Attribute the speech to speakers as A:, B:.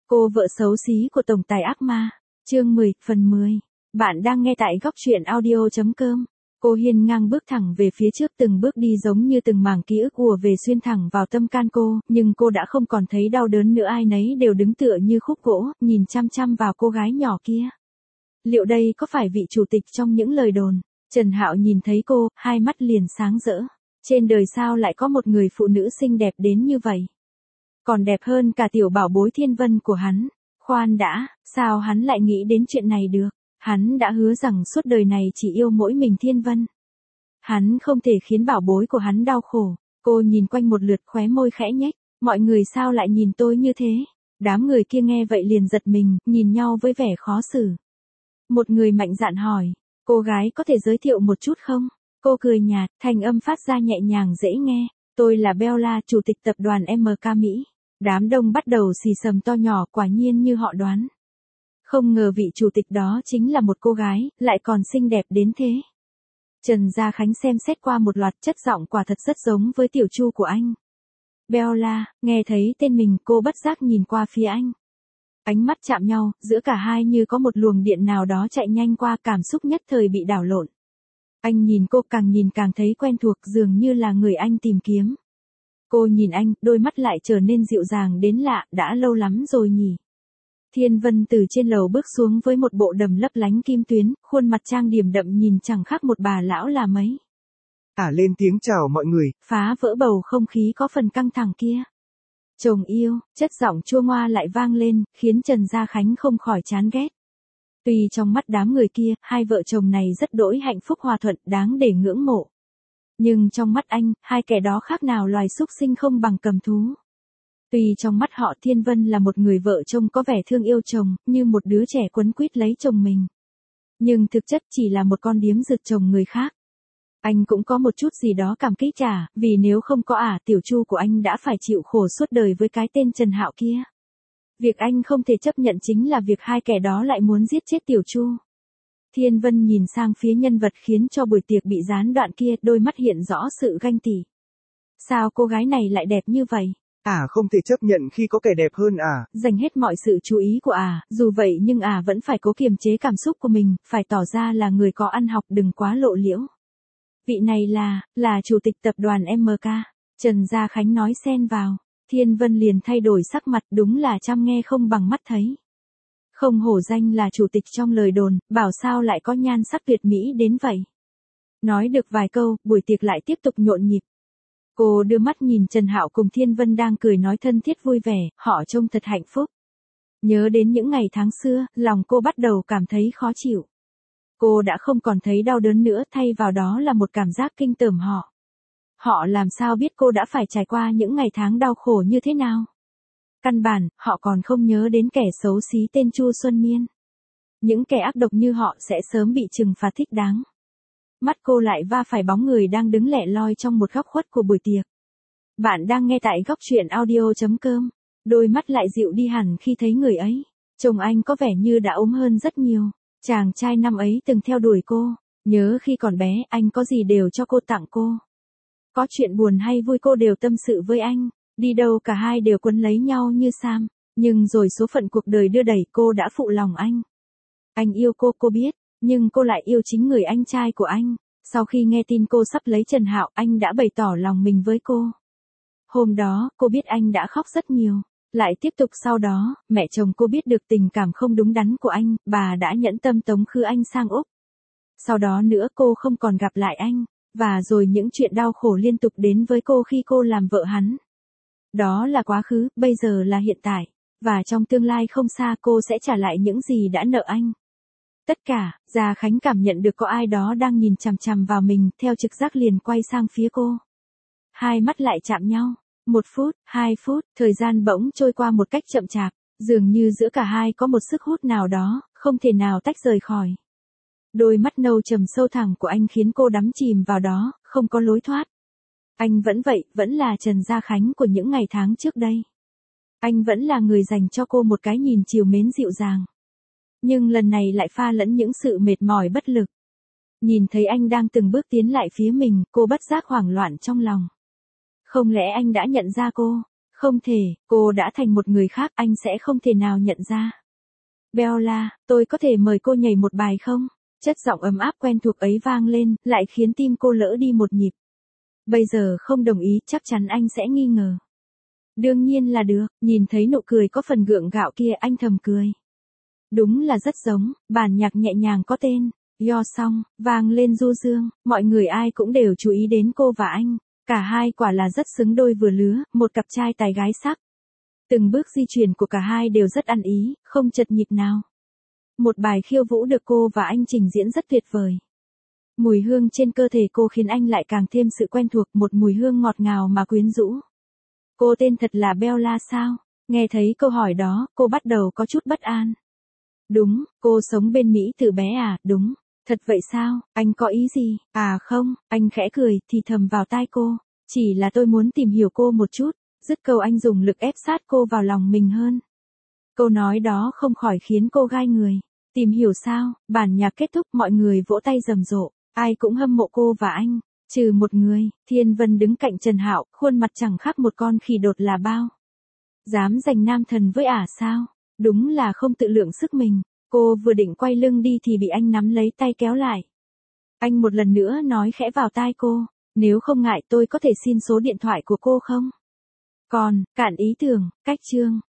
A: Cô vợ xấu xí của tổng tài ác ma. Chương 10, phần 10. Bạn đang nghe tại góc truyện audio.com. Cô hiên ngang bước thẳng về phía trước, từng bước đi giống như từng mảng ký ức ùa về xuyên thẳng vào tâm can cô, nhưng cô đã không còn thấy đau đớn nữa. Ai nấy đều đứng tựa như khúc gỗ, nhìn chăm chăm vào cô gái nhỏ kia. Liệu đây có phải vị chủ tịch trong những lời đồn? Trần Hạo nhìn thấy cô, hai mắt liền sáng rỡ. Trên đời sao lại có một người phụ nữ xinh đẹp đến như vậy? Còn đẹp hơn cả tiểu bảo bối Thiên Vân của hắn. Khoan đã, sao hắn lại nghĩ đến chuyện này được? Hắn đã hứa rằng suốt đời này chỉ yêu mỗi mình Thiên Vân. Hắn không thể khiến bảo bối của hắn đau khổ. Cô nhìn quanh một lượt, khóe môi khẽ nhếch. Mọi người sao lại nhìn tôi như thế? Đám người kia nghe vậy liền giật mình, nhìn nhau với vẻ khó xử. Một người mạnh dạn hỏi, cô gái có thể giới thiệu một chút không? Cô cười nhạt, thanh âm phát ra nhẹ nhàng dễ nghe. Tôi là Bella, chủ tịch tập đoàn MK Mỹ. Đám đông bắt đầu xì xầm to nhỏ, quả nhiên như họ đoán. Không ngờ vị chủ tịch đó chính là một cô gái, lại còn xinh đẹp đến thế. Trần Gia Khánh xem xét qua một loạt, chất giọng quả thật rất giống với tiểu Chu của anh. Bella, nghe thấy tên mình, cô bất giác nhìn qua phía anh. Ánh mắt chạm nhau, giữa cả hai như có một luồng điện nào đó chạy nhanh qua, cảm xúc nhất thời bị đảo lộn. Anh nhìn cô, càng nhìn càng thấy quen thuộc, dường như là người anh tìm kiếm. Cô nhìn anh, đôi mắt lại trở nên dịu dàng đến lạ, đã lâu lắm rồi nhỉ. Thiên Vân từ trên lầu bước xuống với một bộ đầm lấp lánh kim tuyến, khuôn mặt trang điểm đậm nhìn chẳng khác một bà lão là mấy.
B: Lên tiếng chào mọi người.
A: Phá vỡ bầu không khí có phần căng thẳng kia. Chồng yêu, chất giọng chua ngoa lại vang lên, khiến Trần Gia Khánh không khỏi chán ghét. Tuy trong mắt đám người kia, hai vợ chồng này rất đỗi hạnh phúc hòa thuận, đáng để ngưỡng mộ. Nhưng trong mắt anh, hai kẻ đó khác nào loài súc sinh không bằng cầm thú. Tuy trong mắt họ Thiên Vân là một người vợ trông có vẻ thương yêu chồng, như một đứa trẻ quấn quýt lấy chồng mình. Nhưng thực chất chỉ là một con điếm rượt chồng người khác. Anh cũng có một chút gì đó cảm kích vì nếu không có tiểu Chu của anh đã phải chịu khổ suốt đời với cái tên Trần Hạo kia. Việc anh không thể chấp nhận chính là việc hai kẻ đó lại muốn giết chết tiểu Chu. Thiên Vân nhìn sang phía nhân vật khiến cho buổi tiệc bị gián đoạn kia, đôi mắt hiện rõ sự ganh tị. Sao cô gái này lại đẹp như vậy?
B: Không thể chấp nhận khi có kẻ đẹp hơn
A: Dành hết mọi sự chú ý của dù vậy nhưng vẫn phải cố kiềm chế cảm xúc của mình, phải tỏ ra là người có ăn học, đừng quá lộ liễu. Vị này là chủ tịch tập đoàn MK. Trần Gia Khánh nói xen vào. Thiên Vân liền thay đổi sắc mặt, đúng là chăm nghe không bằng mắt thấy. Không hổ danh là chủ tịch trong lời đồn, bảo sao lại có nhan sắc tuyệt mỹ đến vậy. Nói được vài câu, buổi tiệc lại tiếp tục nhộn nhịp. Cô đưa mắt nhìn Trần Hạo cùng Thiên Vân đang cười nói thân thiết vui vẻ, họ trông thật hạnh phúc. Nhớ đến những ngày tháng xưa, lòng cô bắt đầu cảm thấy khó chịu. Cô đã không còn thấy đau đớn nữa, thay vào đó là một cảm giác kinh tởm họ. Họ làm sao biết cô đã phải trải qua những ngày tháng đau khổ như thế nào? Căn bản, họ còn không nhớ đến kẻ xấu xí tên Chu Xuân Miên. Những kẻ ác độc như họ sẽ sớm bị trừng phạt thích đáng. Mắt cô lại va phải bóng người đang đứng lẻ loi trong một góc khuất của buổi tiệc. Bạn đang nghe tại góc truyện audio.com. Đôi mắt lại dịu đi hẳn khi thấy người ấy. Chồng anh có vẻ như đã ốm hơn rất nhiều. Chàng trai năm ấy từng theo đuổi cô. Nhớ khi còn bé, anh có gì đều cho cô, tặng cô. Có chuyện buồn hay vui cô đều tâm sự với anh. Đi đâu cả hai đều quấn lấy nhau như Sam. Nhưng rồi số phận cuộc đời đưa đẩy, cô đã phụ lòng anh. Anh yêu cô biết. Nhưng cô lại yêu chính người anh trai của anh. Sau khi nghe tin cô sắp lấy Trần Hạo, anh đã bày tỏ lòng mình với cô. Hôm đó, cô biết anh đã khóc rất nhiều. Lại tiếp tục sau đó, mẹ chồng cô biết được tình cảm không đúng đắn của anh, bà đã nhẫn tâm tống khứ anh sang Úc. Sau đó nữa cô không còn gặp lại anh. Và rồi những chuyện đau khổ liên tục đến với cô khi cô làm vợ hắn. Đó là quá khứ, bây giờ là hiện tại. Và trong tương lai không xa cô sẽ trả lại những gì đã nợ anh. Tất cả, Gia Khánh cảm nhận được có ai đó đang nhìn chằm chằm vào mình, theo trực giác liền quay sang phía cô. Hai mắt lại chạm nhau. 1 phút, 2 phút, thời gian bỗng trôi qua một cách chậm chạp, dường như giữa cả hai có một sức hút nào đó, không thể nào tách rời khỏi. Đôi mắt nâu trầm sâu thẳm của anh khiến cô đắm chìm vào đó, không có lối thoát. Anh vẫn vậy, vẫn là Trần Gia Khánh của những ngày tháng trước đây. Anh vẫn là người dành cho cô một cái nhìn trìu mến dịu dàng. Nhưng lần này lại pha lẫn những sự mệt mỏi bất lực. Nhìn thấy anh đang từng bước tiến lại phía mình, cô bất giác hoảng loạn trong lòng. Không lẽ anh đã nhận ra cô? Không thể, cô đã thành một người khác, anh sẽ không thể nào nhận ra. Bella, tôi có thể mời cô nhảy một bài không? Chất giọng ấm áp quen thuộc ấy vang lên, lại khiến tim cô lỡ đi một nhịp. Bây giờ không đồng ý, chắc chắn anh sẽ nghi ngờ. Đương nhiên là được, nhìn thấy nụ cười có phần gượng gạo kia anh thầm cười. Đúng là rất giống, bản nhạc nhẹ nhàng có tên, Yo Song, vang lên du dương, mọi người ai cũng đều chú ý đến cô và anh. Cả hai quả là rất xứng đôi vừa lứa, một cặp trai tài gái sắc. Từng bước di chuyển của cả hai đều rất ăn ý, không chật nhịp nào. Một bài khiêu vũ được cô và anh trình diễn rất tuyệt vời. Mùi hương trên cơ thể cô khiến anh lại càng thêm sự quen thuộc, một mùi hương ngọt ngào mà quyến rũ. Cô tên thật là Bella sao? Nghe thấy câu hỏi đó, cô bắt đầu có chút bất an. Đúng, cô sống bên Mỹ từ bé à, đúng. Thật vậy sao, anh có ý gì? À không, anh khẽ cười, thì thầm vào tai cô. Chỉ là tôi muốn tìm hiểu cô một chút. Dứt câu anh dùng lực ép sát cô vào lòng mình hơn. Câu nói đó không khỏi khiến cô gai người. Tìm hiểu sao? Bản nhạc kết thúc, mọi người vỗ tay rầm rộ. Ai cũng hâm mộ cô và anh. Trừ một người, Thiên Vân đứng cạnh Trần Hạo, khuôn mặt chẳng khác một con khỉ đột là bao. Dám giành nam thần với ả sao? Đúng là không tự lượng sức mình. Cô vừa định quay lưng đi thì bị anh nắm lấy tay kéo lại. Anh một lần nữa nói khẽ vào tai cô. Nếu không ngại tôi có thể xin số điện thoại của cô không? Còn, cạn ý tưởng, cách chương.